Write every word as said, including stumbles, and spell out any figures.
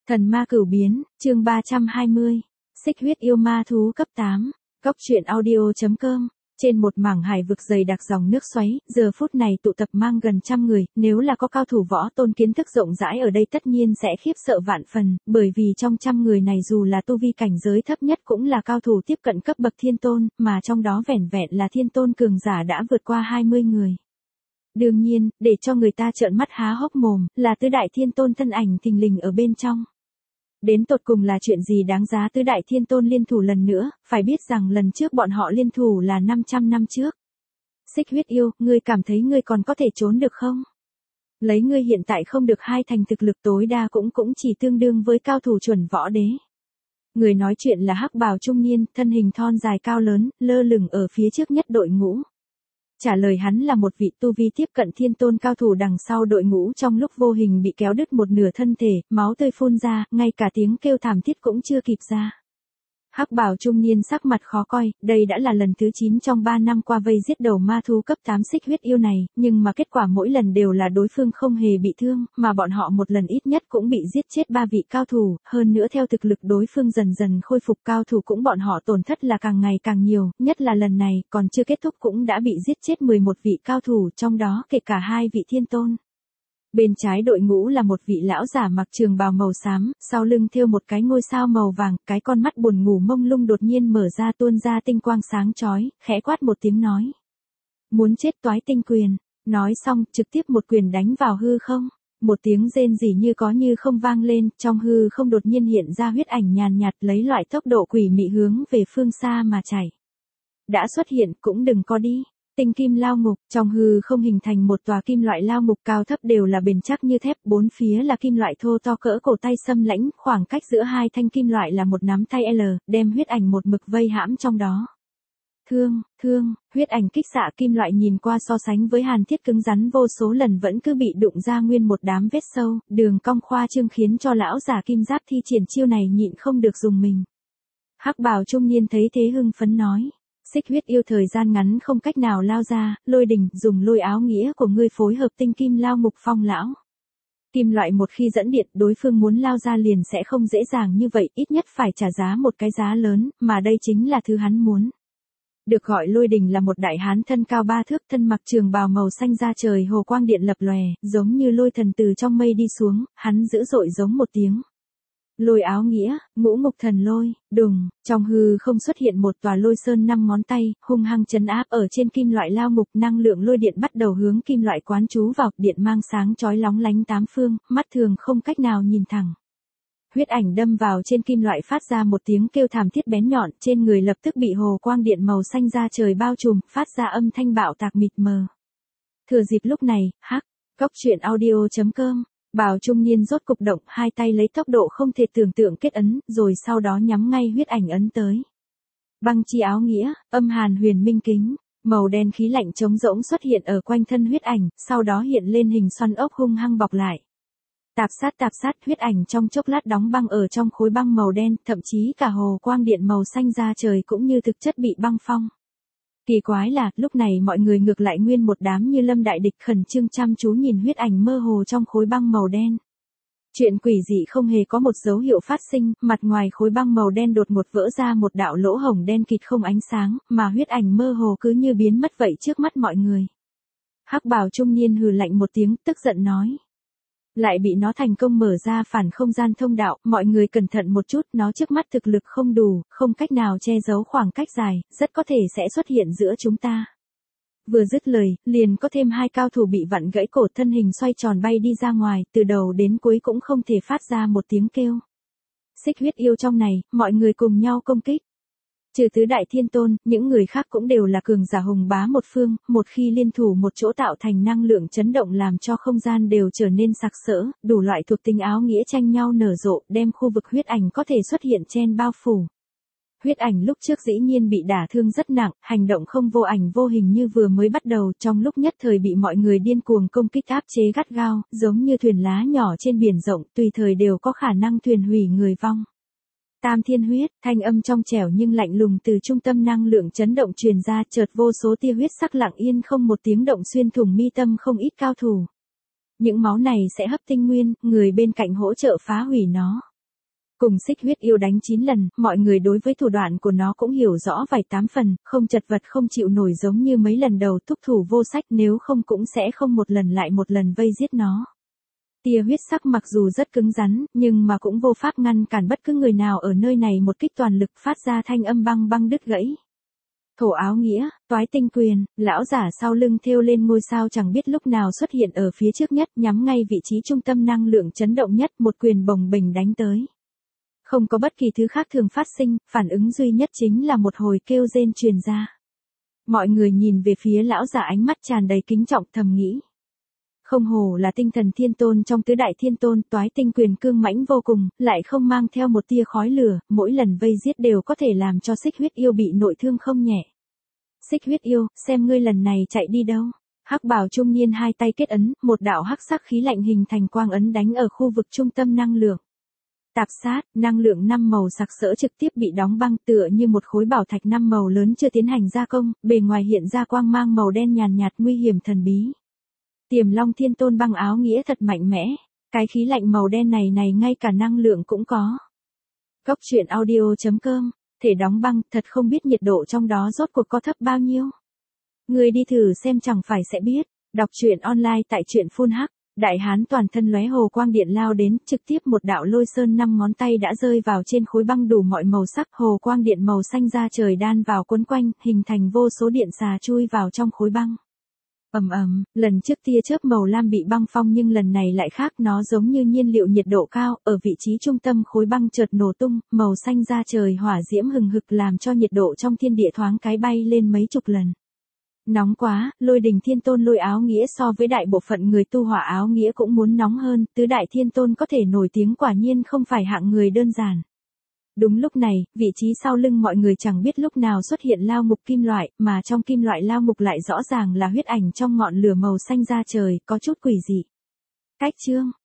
Thần ma cửu biến, chương ba trăm hai mươi. Xích huyết yêu ma thú cấp tám. Góc truyện audio.com. Trên một mảng hải vực dày đặc dòng nước xoáy, giờ phút này tụ tập mang gần trăm người, nếu là có cao thủ võ tôn kiến thức rộng rãi ở đây tất nhiên sẽ khiếp sợ vạn phần, bởi vì trong trăm người này dù là tu vi cảnh giới thấp nhất cũng là cao thủ tiếp cận cấp bậc thiên tôn, mà trong đó vẻn vẹn là thiên tôn cường giả đã vượt qua hai mươi người. Đương nhiên, để cho người ta trợn mắt há hốc mồm, là tứ đại thiên tôn thân ảnh thình lình ở bên trong. Đến tột cùng là chuyện gì đáng giá tứ đại thiên tôn liên thủ lần nữa, phải biết rằng lần trước bọn họ liên thủ là năm trăm năm trước. Xích huyết yêu, ngươi cảm thấy ngươi còn có thể trốn được không? Lấy ngươi hiện tại không được hai thành thực lực tối đa cũng cũng chỉ tương đương với cao thủ chuẩn võ đế. Người nói chuyện là hắc bào trung niên, thân hình thon dài cao lớn, lơ lửng ở phía trước nhất đội ngũ. Trả lời hắn là một vị tu vi tiếp cận thiên tôn cao thủ đằng sau đội ngũ trong lúc vô hình bị kéo đứt một nửa thân thể, máu tươi phun ra, ngay cả tiếng kêu thảm thiết cũng chưa kịp ra. Hắc bào trung niên sắc mặt khó coi, đây đã là lần thứ chín trong ba năm qua vây giết đầu ma thú cấp tám xích huyết yêu này, nhưng mà kết quả mỗi lần đều là đối phương không hề bị thương, mà bọn họ một lần ít nhất cũng bị giết chết ba vị cao thủ, hơn nữa theo thực lực đối phương dần dần khôi phục cao thủ cũng bọn họ tổn thất là càng ngày càng nhiều, nhất là lần này còn chưa kết thúc cũng đã bị giết chết mười một vị cao thủ, trong đó kể cả hai vị thiên tôn. Bên trái đội ngũ là một vị lão giả mặc trường bào màu xám, sau lưng thêu một cái ngôi sao màu vàng, cái con mắt buồn ngủ mông lung đột nhiên mở ra tuôn ra tinh quang sáng chói, khẽ quát một tiếng nói. Muốn chết toái tinh quyền, nói xong trực tiếp một quyền đánh vào hư không. Một tiếng rên rỉ như có như không vang lên, trong hư không đột nhiên hiện ra huyết ảnh nhàn nhạt lấy loại tốc độ quỷ mị hướng về phương xa mà chảy. Đã xuất hiện cũng đừng có đi. Tinh kim lao ngục, trong hư không hình thành một tòa kim loại lao ngục cao thấp đều là bền chắc như thép, bốn phía là kim loại thô to cỡ cổ tay xâm lãnh, khoảng cách giữa hai thanh kim loại là một nắm tay L, đem huyết ảnh một mực vây hãm trong đó. Thương, thương, huyết ảnh kích xạ kim loại nhìn qua so sánh với hàn thiết cứng rắn vô số lần vẫn cứ bị đụng ra nguyên một đám vết sâu, đường cong khoa trương khiến cho lão giả kim giáp thi triển chiêu này nhịn không được dùng mình. Hắc bào trung niên thấy thế hưng phấn nói. Xích huyết yêu thời gian ngắn không cách nào lao ra, lôi đình, dùng lôi áo nghĩa của ngươi phối hợp tinh kim lao ngục phong lão. Kim loại một khi dẫn điện đối phương muốn lao ra liền sẽ không dễ dàng như vậy, ít nhất phải trả giá một cái giá lớn, mà đây chính là thứ hắn muốn. Được gọi lôi đình là một đại hán thân cao ba thước, thân mặc trường bào màu xanh da trời hồ quang điện lập lòe, giống như lôi thần từ trong mây đi xuống, hắn dữ dội giống một tiếng. Lôi áo nghĩa, ngũ ngục thần lôi, đùng, trong hư không xuất hiện một tòa lôi sơn năm ngón tay, hung hăng trấn áp ở trên kim loại lao ngục, năng lượng lôi điện bắt đầu hướng kim loại quán trú vào, điện mang sáng chói lóng lánh tám phương, mắt thường không cách nào nhìn thẳng. Huyết ảnh đâm vào trên kim loại phát ra một tiếng kêu thảm thiết bén nhọn, trên người lập tức bị hồ quang điện màu xanh da trời bao trùm, phát ra âm thanh bạo tạc mịt mờ. Thừa dịp lúc này, hắc, góc truyện audio.com. Bào trung niên rốt cục động, hai tay lấy tốc độ không thể tưởng tượng kết ấn, rồi sau đó nhắm ngay huyết ảnh ấn tới. Băng chi áo nghĩa, âm hàn huyền minh kính, màu đen khí lạnh trống rỗng xuất hiện ở quanh thân huyết ảnh, sau đó hiện lên hình xoắn ốc hung hăng bọc lại. Tạp sát tạp sát, huyết ảnh trong chốc lát đóng băng ở trong khối băng màu đen, thậm chí cả hồ quang điện màu xanh da trời cũng như thực chất bị băng phong. Kỳ quái là, lúc này mọi người ngược lại nguyên một đám như lâm đại địch khẩn trương chăm chú nhìn huyết ảnh mơ hồ trong khối băng màu đen. Chuyện quỷ dị không hề có một dấu hiệu phát sinh, mặt ngoài khối băng màu đen đột ngột vỡ ra một đạo lỗ hổng đen kịt không ánh sáng, mà huyết ảnh mơ hồ cứ như biến mất vậy trước mắt mọi người. Hắc bào trung niên hừ lạnh một tiếng, tức giận nói. Lại bị nó thành công mở ra phản không gian thông đạo, mọi người cẩn thận một chút, nó trước mắt thực lực không đủ, không cách nào che giấu khoảng cách dài, rất có thể sẽ xuất hiện giữa chúng ta. Vừa dứt lời, liền có thêm hai cao thủ bị vặn gãy cổ, thân hình xoay tròn bay đi ra ngoài, từ đầu đến cuối cũng không thể phát ra một tiếng kêu. Xích huyết yêu trong này, mọi người cùng nhau công kích. Trừ tứ đại thiên tôn, những người khác cũng đều là cường giả hùng bá một phương, một khi liên thủ một chỗ tạo thành năng lượng chấn động làm cho không gian đều trở nên sặc sỡ, đủ loại thuộc tính áo nghĩa tranh nhau nở rộ, đem khu vực huyết ảnh có thể xuất hiện chen bao phủ. Huyết ảnh lúc trước dĩ nhiên bị đả thương rất nặng, hành động không vô ảnh vô hình như vừa mới bắt đầu, trong lúc nhất thời bị mọi người điên cuồng công kích áp chế gắt gao, giống như thuyền lá nhỏ trên biển rộng, tùy thời đều có khả năng thuyền hủy người vong. Tam thiên huyết, thanh âm trong trẻo nhưng lạnh lùng từ trung tâm năng lượng chấn động truyền ra, chợt vô số tia huyết sắc lặng yên không một tiếng động xuyên thủng mi tâm không ít cao thủ. Những máu này sẽ hấp tinh nguyên, người bên cạnh hỗ trợ phá hủy nó. Cùng xích huyết yêu đánh chín lần, mọi người đối với thủ đoạn của nó cũng hiểu rõ vài tám phần, không chật vật không chịu nổi giống như mấy lần đầu thúc thủ vô sách, nếu không cũng sẽ không một lần lại một lần vây giết nó. Tia huyết sắc mặc dù rất cứng rắn, nhưng mà cũng vô pháp ngăn cản bất cứ người nào ở nơi này một kích toàn lực phát ra thanh âm băng băng đứt gãy. Thổ áo nghĩa, toái tinh quyền, lão giả sau lưng thêu lên ngôi sao chẳng biết lúc nào xuất hiện ở phía trước nhất, nhắm ngay vị trí trung tâm năng lượng chấn động nhất, một quyền bồng bềnh đánh tới. Không có bất kỳ thứ khác thường phát sinh, phản ứng duy nhất chính là một hồi kêu rên truyền ra. Mọi người nhìn về phía lão giả ánh mắt tràn đầy kính trọng, thầm nghĩ. Không hổ là tinh thần thiên tôn trong tứ đại thiên tôn, toái tinh quyền cương mãnh vô cùng, lại không mang theo một tia khói lửa, mỗi lần vây giết đều có thể làm cho xích huyết yêu bị nội thương không nhẹ. Xích huyết yêu, xem ngươi lần này chạy đi đâu. Hắc bào trung niên hai tay kết ấn, một đạo hắc sắc khí lạnh hình thành quang ấn đánh ở khu vực trung tâm năng lượng. Tạp sát, năng lượng năm màu sặc sỡ trực tiếp bị đóng băng tựa như một khối bảo thạch năm màu lớn chưa tiến hành gia công, bề ngoài hiện ra quang mang màu đen nhàn nhạt nguy hiểm thần bí. Tiềm Long Thiên Tôn băng áo nghĩa thật mạnh mẽ, cái khí lạnh màu đen này này ngay cả năng lượng cũng có. Cốc truyện audio chấm com, thể đóng băng, thật không biết nhiệt độ trong đó rốt cuộc có thấp bao nhiêu. Người đi thử xem chẳng phải sẽ biết, đọc truyện online tại truyện Phun Hắc. Đại hán toàn thân lóe hồ quang điện lao đến, trực tiếp một đạo lôi sơn năm ngón tay đã rơi vào trên khối băng đủ mọi màu sắc, hồ quang điện màu xanh ra trời đan vào quấn quanh, hình thành vô số điện xà chui vào trong khối băng. Ầm ầm, lần trước tia chớp màu lam bị băng phong nhưng lần này lại khác, nó giống như nhiên liệu nhiệt độ cao, ở vị trí trung tâm khối băng chợt nổ tung, màu xanh ra trời hỏa diễm hừng hực làm cho nhiệt độ trong thiên địa thoáng cái bay lên mấy chục lần. Nóng quá, Lôi Đình Thiên Tôn lôi áo nghĩa so với đại bộ phận người tu hỏa áo nghĩa cũng muốn nóng hơn, tứ đại thiên tôn có thể nổi tiếng quả nhiên không phải hạng người đơn giản. Đúng lúc này, vị trí sau lưng mọi người chẳng biết lúc nào xuất hiện lao ngục kim loại, mà trong kim loại lao ngục lại rõ ràng là huyết ảnh trong ngọn lửa màu xanh da trời, có chút quỷ dị. Cách chương,